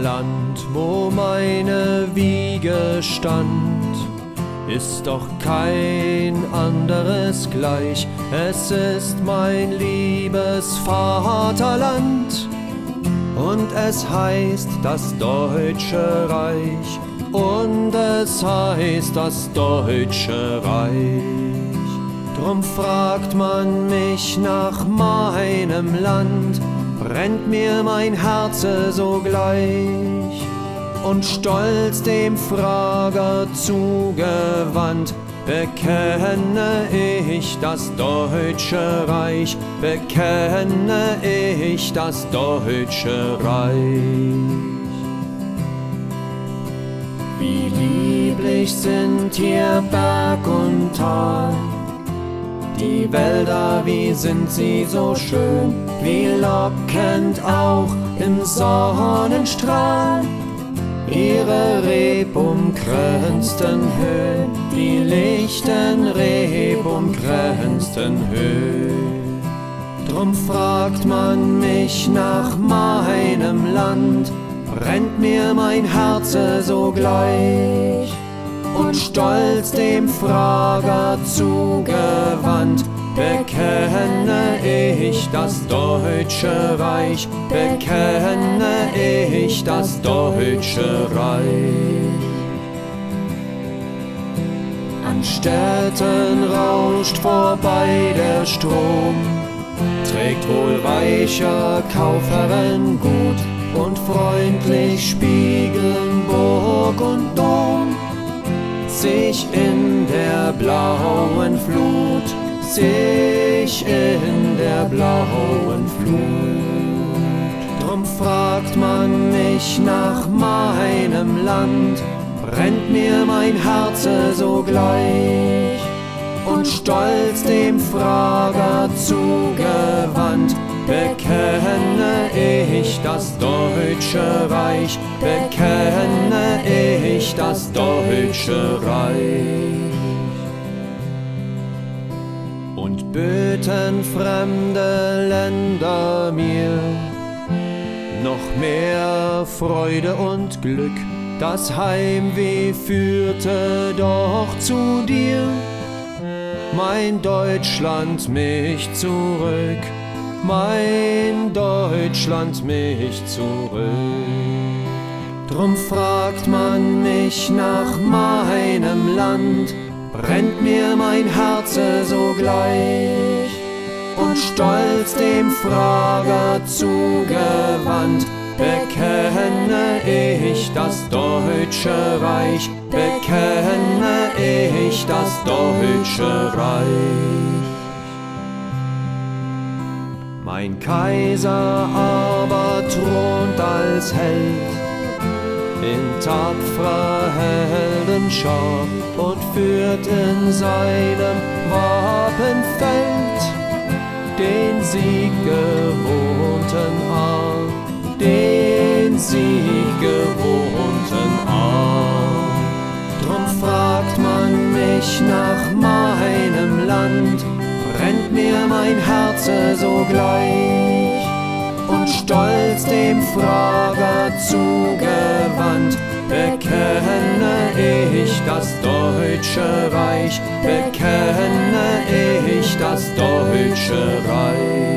Land, wo meine Wiege stand, ist doch kein anderes gleich. Es ist mein liebes Vaterland und es heißt das Deutsche Reich und es heißt das Deutsche Reich. Drum fragt man mich nach meinem Land, brennt mir mein Herze sogleich. Und stolz dem Frager zugewandt, bekenne ich das Deutsche Reich, bekenne ich das Deutsche Reich. Wie lieblich sind hier Berg und Tal, die Wälder, wie sind sie so schön, wie lockend auch im Sonnenstrahl ihre rebumkränzten Höhen, die lichten rebumkränzten Höhen. Drum fragt man mich nach meinem Land, brennt mir mein Herze sogleich. Und stolz dem Frager zugewandt, bekenne ich das Deutsche Reich, bekenne ich das Deutsche Reich. An Städten rauscht vorbei der Strom, trägt wohl reicher Kaufherren gut und freundlich spiegeln Burg und Dom sich in der blauen Flut, sich in der blauen Flut. Drum fragt man mich nach meinem Land, brennt mir mein Herze sogleich. Und stolz dem Frager zugewandt, bekenne ich das Deutsche Reich, bekenne ich das Deutsche Reich. Und böten fremde Länder mir noch mehr Freude und Glück, das Heimweh führte doch zu dir, mein Deutschland, mich zurück, mein Deutschland, mich zurück. Drum fragt man mich nach meinem Land, brennt mir mein Herze sogleich. Und stolz dem Frager zugewandt, bekenne ich das Deutsche Reich, bekenne ich das Deutsche Reich. Mein Kaiser aber thront als Held in tapferer Heldenschar und führt in seinem Wapenfeld den sieggewohnten Arm, den sieggewohnten Arm. Drum fragt man mich nach meinem Land, brennt mir mein Herze sogleich. Und stolz dem Frager zugewandt, bekenne ich das Deutsche Reich, bekenne ich das Deutsche Reich.